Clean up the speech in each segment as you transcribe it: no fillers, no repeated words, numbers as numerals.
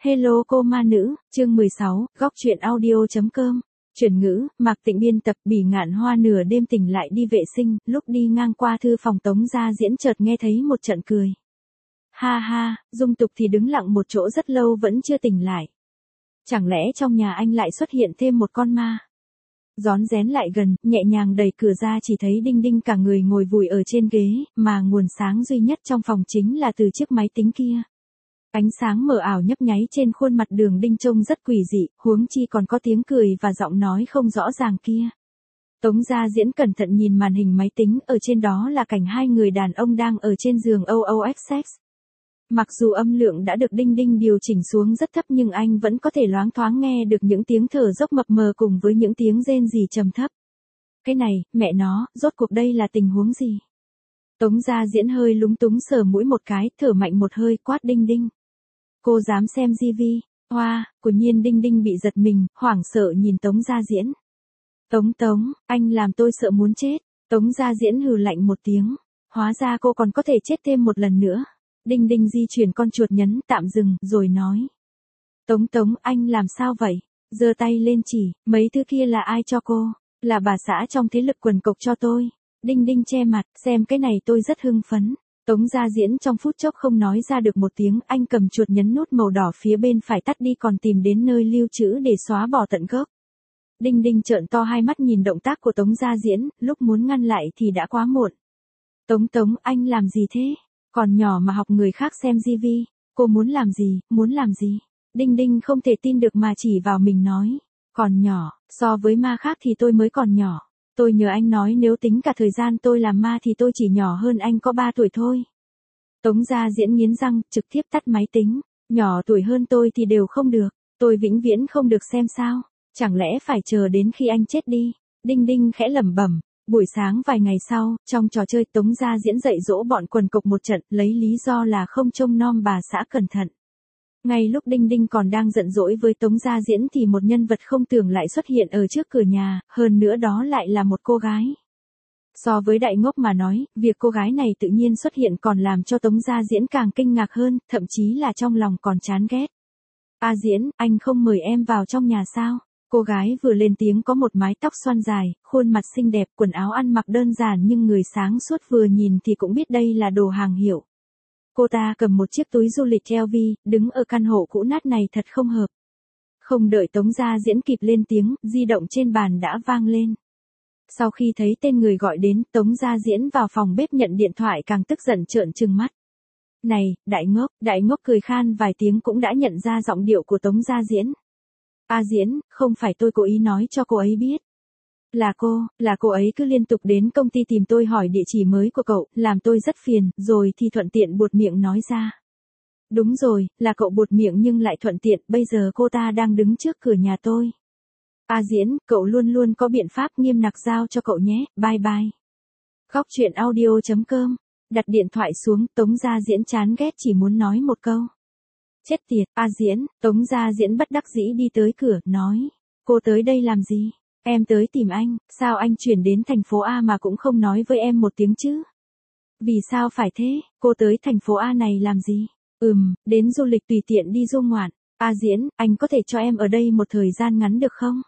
Hello cô ma nữ, chương 16, góc truyện audio.com. Chuyển ngữ, Mạc Tịnh biên tập. Bỉ Ngạn Hoa nửa đêm tỉnh lại đi vệ sinh, lúc đi ngang qua thư phòng Tống Gia Diễn chợt nghe thấy một trận cười. Ha ha, Dung Tục thì đứng lặng một chỗ rất lâu vẫn chưa tỉnh lại. Chẳng lẽ trong nhà anh lại xuất hiện thêm một con ma? Rón rén lại gần, nhẹ nhàng đẩy cửa ra chỉ thấy Đinh Đinh cả người ngồi vùi ở trên ghế, mà nguồn sáng duy nhất trong phòng chính là từ chiếc máy tính kia. Ánh sáng mờ ảo nhấp nháy trên khuôn mặt Đường Đinh trông rất quỷ dị, huống chi còn có tiếng cười và giọng nói không rõ ràng kia. Tống Gia Diễn cẩn thận nhìn màn hình máy tính, ở trên đó là cảnh hai người đàn ông đang ở trên giường OOXX. Mặc dù âm lượng đã được Đinh Đinh điều chỉnh xuống rất thấp nhưng anh vẫn có thể loáng thoáng nghe được những tiếng thở dốc mập mờ cùng với những tiếng rên rỉ trầm thấp. Cái này, mẹ nó, rốt cuộc đây là tình huống gì? Tống Gia Diễn hơi lúng túng sờ mũi một cái, thở mạnh một hơi, quát Đinh Đinh. Cô dám xem TV? Hoa, của nhiên Đinh Đinh bị giật mình, hoảng sợ nhìn Tống Gia Diễn. Tống, anh làm tôi sợ muốn chết. Tống Gia Diễn hừ lạnh một tiếng. Hóa ra cô còn có thể chết thêm một lần nữa. Đinh Đinh di chuyển con chuột nhấn tạm dừng, rồi nói. Tống, anh làm sao vậy? Giơ tay lên chỉ, mấy thứ kia là ai cho cô? Là bà xã trong thế lực quần cộc cho tôi. Đinh Đinh che mặt, xem cái này tôi rất hưng phấn. Tống Gia Diễn trong phút chốc không nói ra được một tiếng, anh cầm chuột nhấn nút màu đỏ phía bên phải tắt đi còn tìm đến nơi lưu trữ để xóa bỏ tận gốc. Đinh Đinh trợn to hai mắt nhìn động tác của Tống Gia Diễn, lúc muốn ngăn lại thì đã quá muộn. Tống, anh làm gì thế? Còn nhỏ mà học người khác xem TV, cô muốn làm gì? Đinh Đinh không thể tin được mà chỉ vào mình nói. Còn nhỏ, so với ma khác thì tôi mới còn nhỏ. Tôi nhớ anh nói nếu tính cả thời gian tôi làm ma thì tôi chỉ nhỏ hơn anh có 3 tuổi thôi. Tống Gia Diễn nghiến răng, trực tiếp tắt máy tính. Nhỏ tuổi hơn tôi thì đều không được. Tôi vĩnh viễn không được xem sao. Chẳng lẽ phải chờ đến khi anh chết đi? Đinh Đinh khẽ lẩm bẩm. Buổi sáng vài ngày sau, trong trò chơi Tống Gia Diễn dạy dỗ bọn quần cộc một trận, lấy lý do là không trông nom bà xã cẩn thận. Ngay lúc Đinh Đinh còn đang giận dỗi với Tống Gia Diễn thì một nhân vật không tưởng lại xuất hiện ở trước cửa nhà, hơn nữa đó lại là một cô gái. So với đại ngốc mà nói, việc cô gái này tự nhiên xuất hiện còn làm cho Tống Gia Diễn càng kinh ngạc hơn, thậm chí là trong lòng còn chán ghét. A Diễn, anh không mời em vào trong nhà sao? Cô gái vừa lên tiếng có một mái tóc xoăn dài, khuôn mặt xinh đẹp, quần áo ăn mặc đơn giản nhưng người sáng suốt vừa nhìn thì cũng biết đây là đồ hàng hiệu. Cô ta cầm một chiếc túi du lịch LV, đứng ở căn hộ cũ nát này thật không hợp. Không đợi Tống Gia Diễn kịp lên tiếng, di động trên bàn đã vang lên. Sau khi thấy tên người gọi đến, Tống Gia Diễn vào phòng bếp nhận điện thoại càng tức giận trợn trừng mắt. Này, đại ngốc cười khan vài tiếng cũng đã nhận ra giọng điệu của Tống Gia Diễn. A Diễn, không phải tôi cố ý nói cho cô ấy biết. Là cô ấy cứ liên tục đến công ty tìm tôi hỏi địa chỉ mới của cậu, làm tôi rất phiền, rồi thì thuận tiện buột miệng nói ra. Đúng rồi, là cậu buột miệng nhưng lại thuận tiện, bây giờ cô ta đang đứng trước cửa nhà tôi. A Diễn, cậu luôn luôn có biện pháp nghiêm nặc giao cho cậu nhé, bye bye. Góc truyện audio.com. Đặt điện thoại xuống, Tống Gia Diễn chán ghét chỉ muốn nói một câu. Chết tiệt, A Diễn, Tống Gia Diễn bất đắc dĩ đi tới cửa, nói. Cô tới đây làm gì? Em tới tìm anh, sao anh chuyển đến thành phố A mà cũng không nói với em một tiếng chứ? Vì sao phải thế, cô tới thành phố A này làm gì? Đến du lịch tùy tiện đi du ngoạn. A Diễn, anh có thể cho em ở đây một thời gian ngắn được không?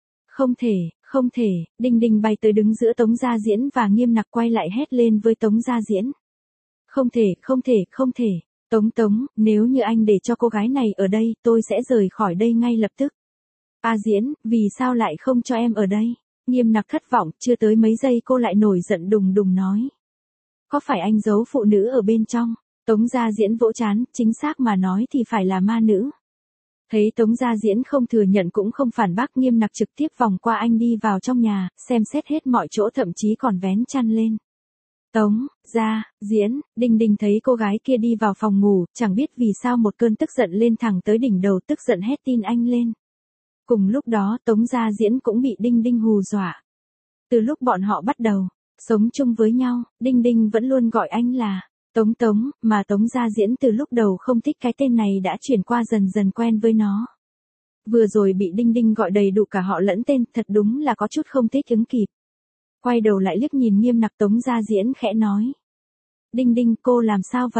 Không thể, Đinh Đinh bay tới đứng giữa Tống Gia Diễn và nghiêm nặc quay lại hét lên với Tống Gia Diễn. Không thể. Tống, nếu như anh để cho cô gái này ở đây, tôi sẽ rời khỏi đây ngay lập tức. A Diễn, vì sao lại không cho em ở đây? Nghiêm nặc thất vọng, chưa tới mấy giây cô lại nổi giận đùng đùng nói. Có phải anh giấu phụ nữ ở bên trong? Tống Gia Diễn vỗ trán, chính xác mà nói thì phải là ma nữ. Thấy Tống Gia Diễn không thừa nhận cũng không phản bác, nghiêm nặc trực tiếp vòng qua anh đi vào trong nhà, xem xét hết mọi chỗ thậm chí còn vén chăn lên. Tống Gia Diễn, Đinh Đinh thấy cô gái kia đi vào phòng ngủ, chẳng biết vì sao một cơn tức giận lên thẳng tới đỉnh đầu, tức giận hét tin anh lên. Cùng lúc đó Tống Gia Diễn cũng bị Đinh Đinh hù dọa. Từ lúc bọn họ bắt đầu sống chung với nhau, Đinh Đinh vẫn luôn gọi anh là Tống, mà Tống Gia Diễn từ lúc đầu không thích cái tên này đã chuyển qua dần dần quen với nó. Vừa rồi bị Đinh Đinh gọi đầy đủ cả họ lẫn tên, thật đúng là có chút không thích ứng kịp. Quay đầu lại liếc nhìn nghiêm nặc, Tống Gia Diễn khẽ nói. Đinh Đinh, cô làm sao vậy?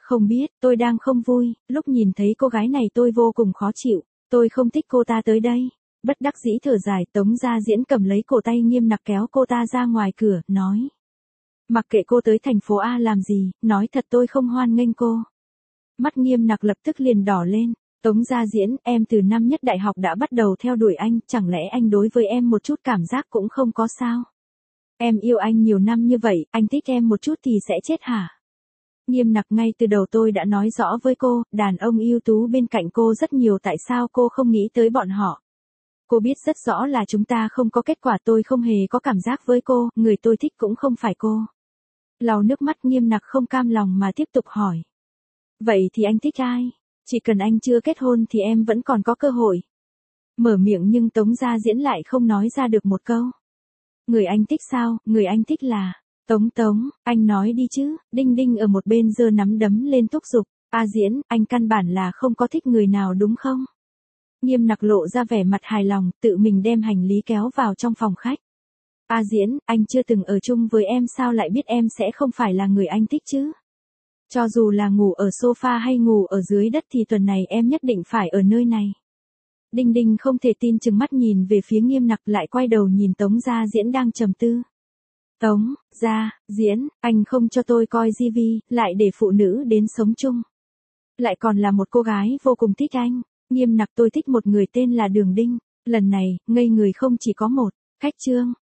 Không biết, tôi đang không vui, lúc nhìn thấy cô gái này tôi vô cùng khó chịu, tôi không thích cô ta tới đây. Bất đắc dĩ thở dài, Tống Gia Diễn cầm lấy cổ tay Nghiêm Nặc kéo cô ta ra ngoài cửa, nói. Mặc kệ cô tới thành phố A làm gì, nói thật tôi không hoan nghênh cô. Mắt Nghiêm Nặc lập tức liền đỏ lên. Tống Gia Diễn, em từ năm nhất đại học đã bắt đầu theo đuổi anh, chẳng lẽ anh đối với em một chút cảm giác cũng không có sao? Em yêu anh nhiều năm như vậy, anh thích em một chút thì sẽ chết hả? Nghiêm Nặc, ngay từ đầu tôi đã nói rõ với cô, đàn ông ưu tú bên cạnh cô rất nhiều, tại sao cô không nghĩ tới bọn họ? Cô biết rất rõ là chúng ta không có kết quả, tôi không hề có cảm giác với cô, người tôi thích cũng không phải cô. Lau nước mắt, Nghiêm Nặc không cam lòng mà tiếp tục hỏi. Vậy thì anh thích ai? Chỉ cần anh chưa kết hôn thì em vẫn còn có cơ hội. Mở miệng nhưng Tống Gia Diễn lại không nói ra được một câu. Người anh thích sao? Người anh thích là... Tống, anh nói đi chứ. Đinh Đinh ở một bên giơ nắm đấm lên thúc giục. A Diễn, anh căn bản là không có thích người nào đúng không? Nghiêm Nặc lộ ra vẻ mặt hài lòng, tự mình đem hành lý kéo vào trong phòng khách. A Diễn, anh chưa từng ở chung với em sao lại biết em sẽ không phải là người anh thích chứ? Cho dù là ngủ ở sofa hay ngủ ở dưới đất thì tuần này em nhất định phải ở nơi này. Đinh Đinh không thể tin chừng mắt nhìn về phía Nghiêm Nặc, lại quay đầu nhìn Tống Gia Diễn đang trầm tư. Tống Gia Diễn, anh không cho tôi coi TV, lại để phụ nữ đến sống chung. Lại còn là một cô gái vô cùng thích anh. Nghiêm Nặc, tôi thích một người tên là Đường Đinh. Lần này, ngây người không chỉ có một. Khách trương.